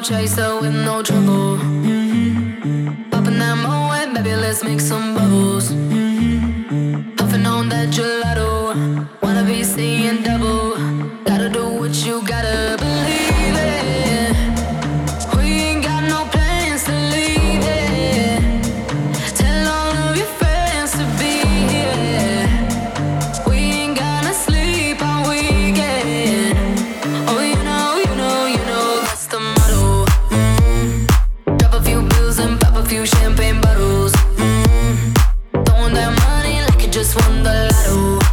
chaser with no trouble. Popping that moe, baby, let's make some bubbles. Puffing on that gelato, wanna be seeing double. Gotta do what you gotta believe it. We ain't got no plans to leave it. Tell all of your friends to be here. We ain't gonna sleep all weekend. Oh, you know that's the motto. Drop a few bills and pop a few champagne bottles. Throwing that money like you just won the lotto.